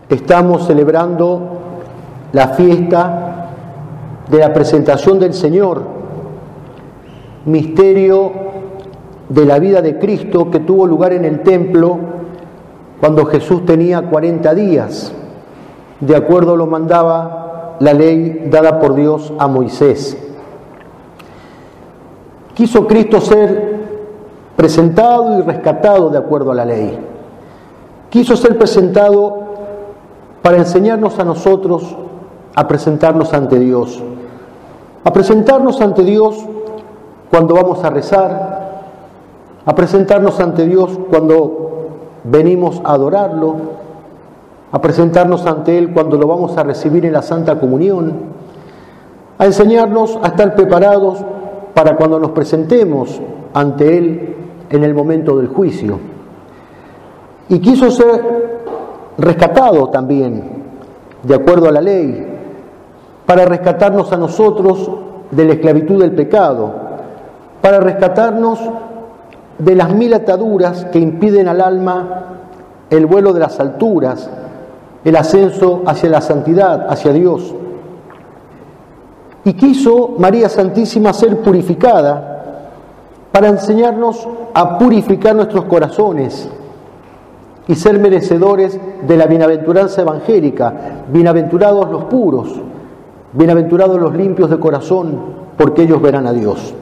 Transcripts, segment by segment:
Estamos celebrando la fiesta de la presentación del Señor, misterio de la vida de Cristo que tuvo lugar en el templo cuando Jesús tenía 40 días, de acuerdo a lo mandaba la ley dada por Dios a Moisés. Quiso Cristo ser presentado y rescatado de acuerdo a la ley. Quiso ser presentado para enseñarnos a nosotros a presentarnos ante Dios. A presentarnos ante Dios cuando vamos a rezar, a presentarnos ante Dios cuando venimos a adorarlo, a presentarnos ante Él cuando lo vamos a recibir en la Santa Comunión, a enseñarnos a estar preparados para cuando nos presentemos ante Él en el momento del juicio. Y quiso ser rescatado también, de acuerdo a la ley, para rescatarnos a nosotros de la esclavitud del pecado, para rescatarnos de las 1000 ataduras que impiden al alma el vuelo de las alturas, el ascenso hacia la santidad, hacia Dios. Y quiso María Santísima ser purificada para enseñarnos a purificar nuestros corazones y ser merecedores de la bienaventuranza evangélica. Bienaventurados los puros, bienaventurados los limpios de corazón, porque ellos verán a Dios.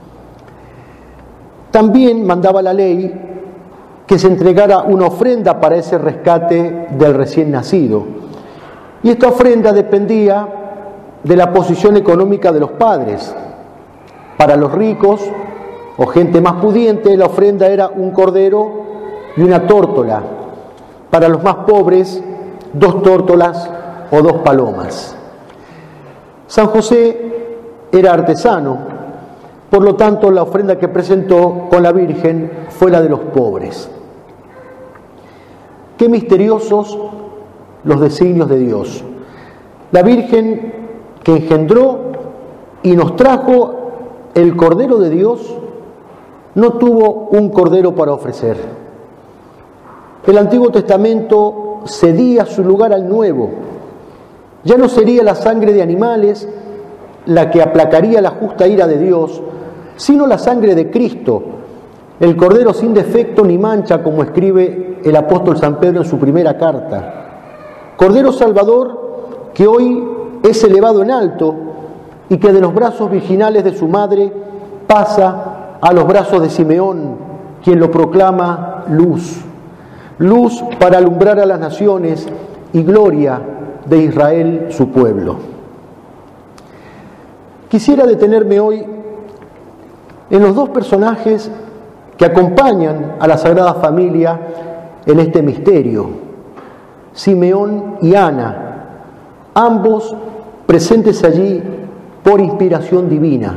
También mandaba la ley que se entregara una ofrenda para ese rescate del recién nacido. Y esta ofrenda dependía de la posición económica de los padres. Para los ricos o gente más pudiente, la ofrenda era un cordero y una tórtola. Para los más pobres, 2 tórtolas o 2 palomas. San José era artesano, por lo tanto la ofrenda que presentó con la Virgen fue la de los pobres. Qué misteriosos los designios de Dios. La Virgen que engendró y nos trajo el Cordero de Dios no tuvo un cordero para ofrecer. El Antiguo Testamento cedía su lugar al Nuevo. Ya no sería la sangre de animales la que aplacaría la justa ira de Dios, sino la sangre de Cristo, el Cordero sin defecto ni mancha, como escribe el apóstol San Pedro en su primera carta. Cordero Salvador que hoy es elevado en alto y que de los brazos virginales de su madre pasa a los brazos de Simeón, quien lo proclama luz. Luz para alumbrar a las naciones y gloria de Israel, su pueblo. Quisiera detenerme hoy en los 2 personajes que acompañan a la Sagrada Familia en este misterio, Simeón y Ana, ambos presentes allí por inspiración divina.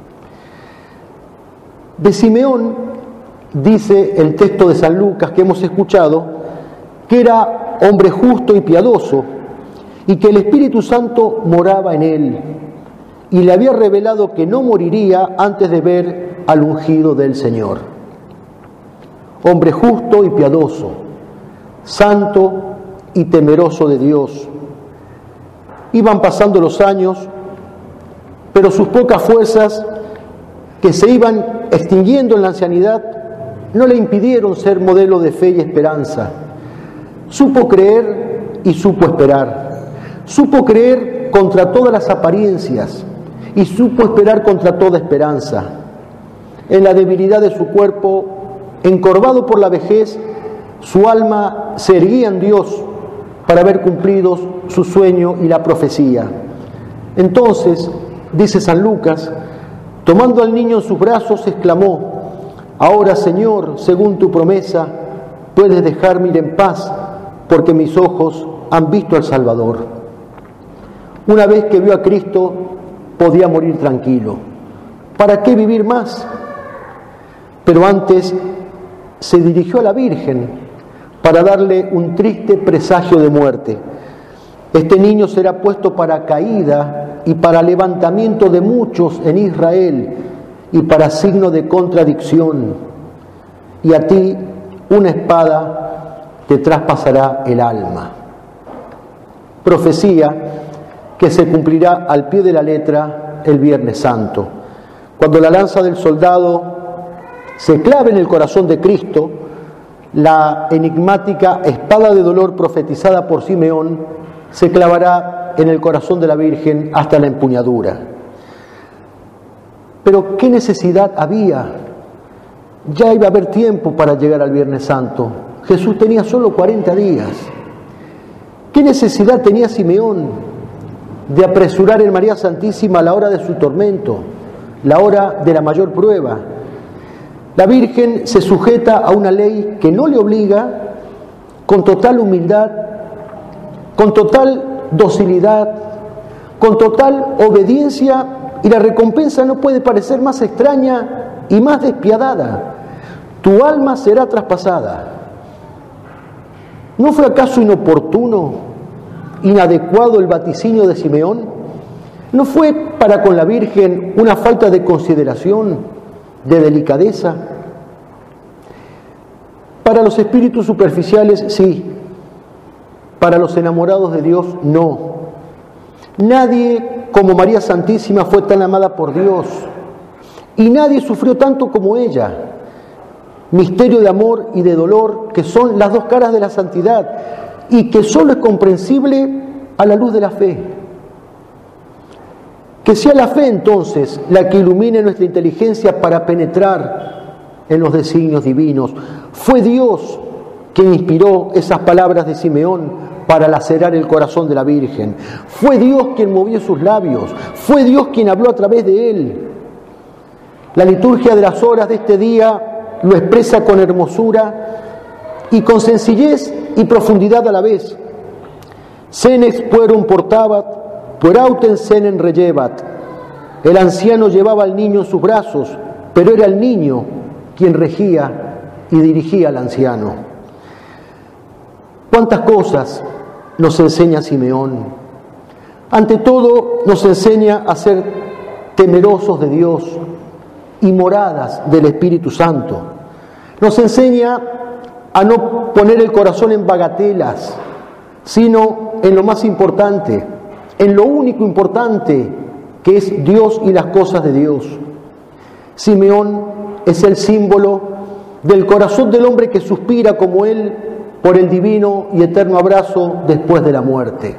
De Simeón dice el texto de San Lucas que hemos escuchado, que era hombre justo y piadoso, y que el Espíritu Santo moraba en él, y le había revelado que no moriría antes de ver al ungido del Señor. Hombre justo y piadoso, santo y temeroso de Dios. Iban pasando los años, pero sus pocas fuerzas, que se iban extinguiendo en la ancianidad, no le impidieron ser modelo de fe y esperanza. Supo creer y supo esperar. Supo creer contra todas las apariencias y supo esperar contra toda esperanza. En la debilidad de su cuerpo, encorvado por la vejez, su alma se erguía en Dios para ver cumplidos su sueño y la profecía. Entonces, dice San Lucas, tomando al niño en sus brazos, exclamó: Ahora, Señor, según tu promesa, puedes dejarme ir en paz, porque mis ojos han visto al Salvador. Una vez que vio a Cristo, podía morir tranquilo. ¿Para qué vivir más? Pero antes se dirigió a la Virgen para darle un triste presagio de muerte. Este niño será puesto para caída y para levantamiento de muchos en Israel, y para signo de contradicción, y a ti una espada te traspasará el alma. profecía que se cumplirá al pie de la letra el Viernes Santo. Cuando la lanza del soldado se clave en el corazón de Cristo, la enigmática espada de dolor profetizada por Simeón se clavará en el corazón de la Virgen hasta la empuñadura. Pero ¿qué necesidad había? Ya iba a haber tiempo para llegar al Viernes Santo. Jesús tenía solo 40 días. ¿Qué necesidad tenía Simeón de apresurar en María Santísima la hora de su tormento, la hora de la mayor prueba? La Virgen se sujeta a una ley que no le obliga, con total humildad, con total docilidad, con total obediencia, y la recompensa no puede parecer más extraña y más despiadada. Tu alma será traspasada. ¿No fue acaso inoportuno, inadecuado el vaticinio de Simeón? ¿No fue para con la Virgen una falta de consideración, de delicadeza? Para los espíritus superficiales, sí. Para los enamorados de Dios, no. Nadie como María Santísima fue tan amada por Dios, y nadie sufrió tanto como ella. Misterio de amor y de dolor, que son las dos caras de la santidad, y que solo es comprensible a la luz de la fe. Que sea la fe entonces la que ilumine nuestra inteligencia para penetrar en los designios divinos. Fue Dios quien inspiró esas palabras de Simeón para lacerar el corazón de la Virgen. Fue Dios quien movió sus labios. Fue Dios quien habló a través de él. La liturgia de las horas de este día lo expresa con hermosura y con sencillez y profundidad a la vez. Senex puerum portabat, puerauten senen rellevat. El anciano llevaba al niño en sus brazos, pero era el niño quien regía y dirigía al anciano. ¿Cuántas cosas nos enseña Simeón? Ante todo, nos enseña a ser temerosos de Dios y moradas del Espíritu Santo. Nos enseña a no poner el corazón en bagatelas, sino en lo más importante, en lo único importante, que es Dios y las cosas de Dios. Simeón es el símbolo del corazón del hombre que suspira como él por el divino y eterno abrazo después de la muerte.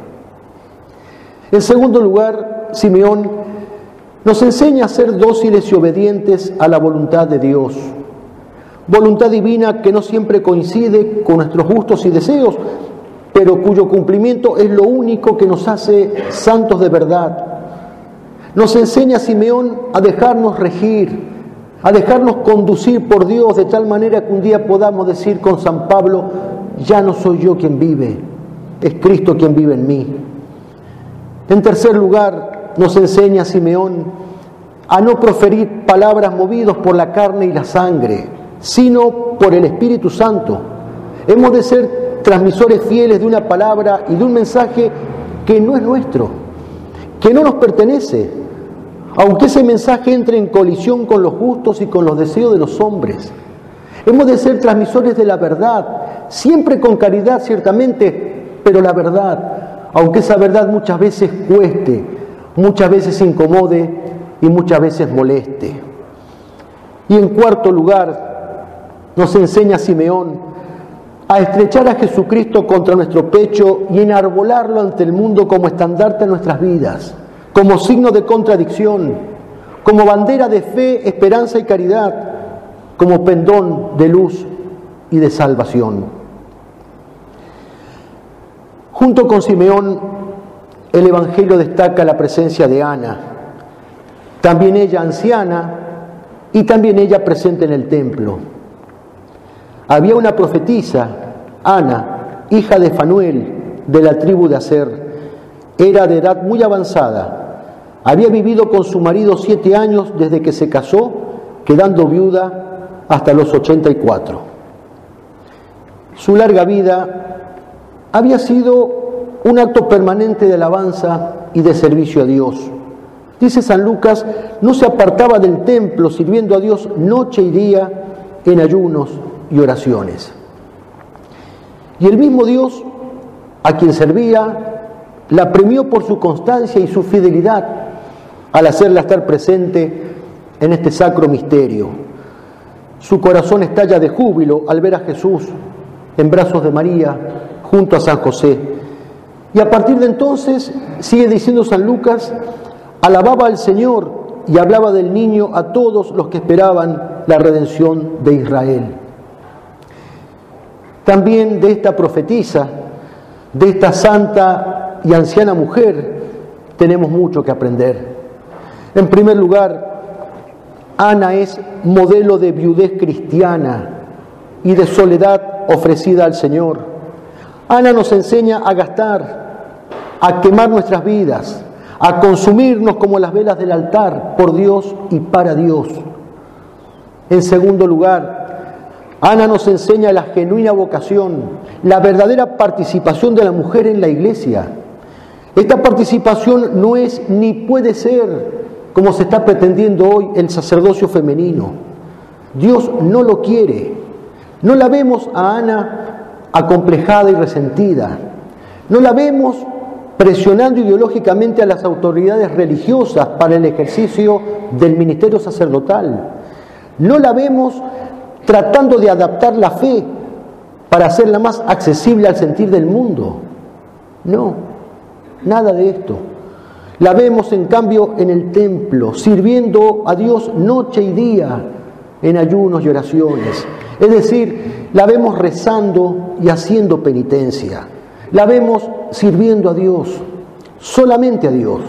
En segundo lugar, Simeón nos enseña a ser dóciles y obedientes a la voluntad de Dios. Voluntad divina que no siempre coincide con nuestros gustos y deseos, pero cuyo cumplimiento es lo único que nos hace santos de verdad. Nos enseña Simeón a dejarnos regir, a dejarnos conducir por Dios de tal manera que un día podamos decir con San Pablo: ya no soy yo quien vive, es Cristo quien vive en mí. En tercer lugar, nos enseña Simeón a no proferir palabras movidos por la carne y la sangre, sino por el Espíritu Santo. Hemos de ser transmisores fieles de una palabra y de un mensaje que no es nuestro, que no nos pertenece, aunque ese mensaje entre en colisión con los gustos y con los deseos de los hombres. Hemos de ser transmisores de la verdad, siempre con caridad ciertamente, pero la verdad, aunque esa verdad muchas veces cueste, muchas veces incomode y muchas veces moleste. Y en cuarto lugar, nos enseña Simeón a estrechar a Jesucristo contra nuestro pecho y enarbolarlo ante el mundo como estandarte de nuestras vidas, como signo de contradicción, como bandera de fe, esperanza y caridad, como pendón de luz y de salvación. Junto con Simeón, el Evangelio destaca la presencia de Ana, también ella anciana y también ella presente en el templo. Había una profetisa, Ana, hija de Fanuel, de la tribu de Aser. Era de edad muy avanzada. Había vivido con su marido 7 años desde que se casó, quedando viuda hasta los 84. Su larga vida había sido un acto permanente de alabanza y de servicio a Dios. Dice San Lucas, no se apartaba del templo sirviendo a Dios noche y día en ayunos y oraciones. Y el mismo Dios a quien servía la premió por su constancia y su fidelidad al hacerla estar presente en este sacro misterio. Su corazón estalla de júbilo al ver a Jesús en brazos de María junto a San José. Y a partir de entonces, sigue diciendo San Lucas, alababa al Señor y hablaba del niño a todos los que esperaban la redención de Israel. También de esta profetisa, de esta santa y anciana mujer, tenemos mucho que aprender. En primer lugar, Ana es modelo de viudez cristiana y de soledad ofrecida al Señor. Ana nos enseña a gastar, a quemar nuestras vidas, a consumirnos como las velas del altar por Dios y para Dios. En segundo lugar, Ana nos enseña la genuina vocación, la verdadera participación de la mujer en la iglesia. Esta participación no es ni puede ser, como se está pretendiendo hoy, el sacerdocio femenino. Dios no lo quiere. No la vemos a Ana acomplejada y resentida. No la vemos presionando ideológicamente a las autoridades religiosas para el ejercicio del ministerio sacerdotal. No la vemos tratando de adaptar la fe para hacerla más accesible al sentir del mundo. No, nada de esto. La vemos, en cambio, en el templo, sirviendo a Dios noche y día en ayunos y oraciones. Es decir, la vemos rezando y haciendo penitencia. La vemos sirviendo a Dios, solamente a Dios.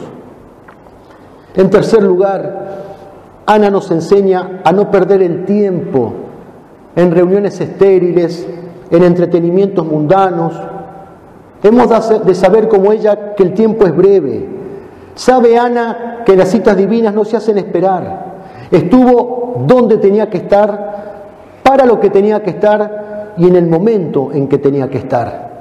En tercer lugar, Ana nos enseña a no perder el tiempo en reuniones estériles, en entretenimientos mundanos. Hemos de saber como ella que el tiempo es breve. Sabe Ana que las citas divinas no se hacen esperar. Estuvo donde tenía que estar, para lo que tenía que estar y en el momento en que tenía que estar.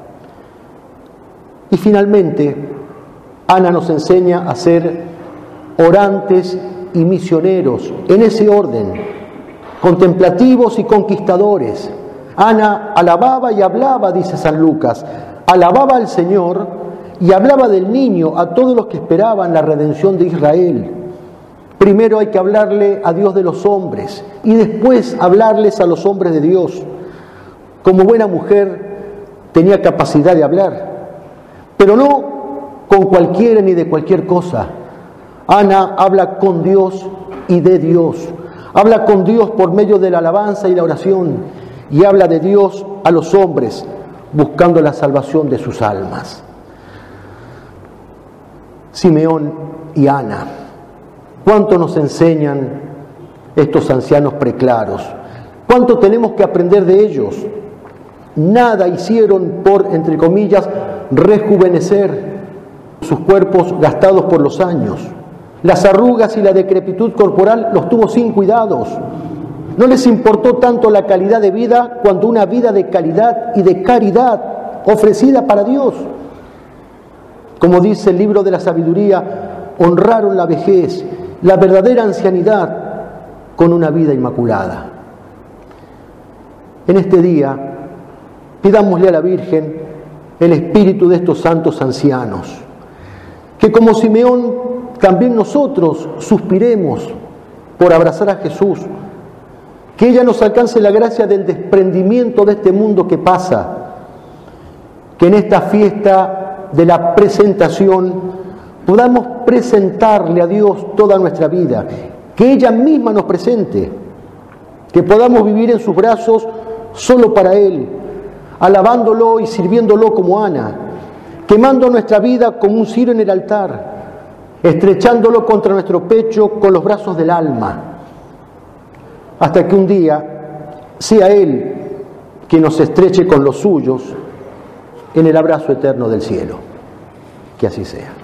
Y finalmente, Ana nos enseña a ser orantes y misioneros, en ese orden, contemplativos y conquistadores. Ana alababa y hablaba, dice San Lucas, alababa al Señor y hablaba del niño a todos los que esperaban la redención de Israel. Primero hay que hablarle a Dios de los hombres y después hablarles a los hombres de Dios. Como buena mujer tenía capacidad de hablar, pero no con cualquiera ni de cualquier cosa. Ana habla con Dios y de Dios. Habla con Dios por medio de la alabanza y la oración y habla de Dios a los hombres buscando la salvación de sus almas. Simeón y Ana, ¿cuánto nos enseñan estos ancianos preclaros? ¿Cuánto tenemos que aprender de ellos? Nada hicieron por, entre comillas, rejuvenecer sus cuerpos gastados por los años. Las arrugas y la decrepitud corporal los tuvo sin cuidados. No les importó tanto la calidad de vida cuanto una vida de calidad y de caridad ofrecida para Dios. Como dice el libro de la sabiduría, honraron la vejez, la verdadera ancianidad, con una vida inmaculada. En este día, pidámosle a la Virgen el espíritu de estos santos ancianos, que como Simeón también nosotros suspiremos por abrazar a Jesús, que ella nos alcance la gracia del desprendimiento de este mundo que pasa, que en esta fiesta de la presentación podamos presentarle a Dios toda nuestra vida, que ella misma nos presente, que podamos vivir en sus brazos solo para Él, alabándolo y sirviéndolo como Ana, quemando nuestra vida como un cirio en el altar, estrechándolo contra nuestro pecho con los brazos del alma, hasta que un día sea Él quien nos estreche con los suyos en el abrazo eterno del cielo. Que así sea.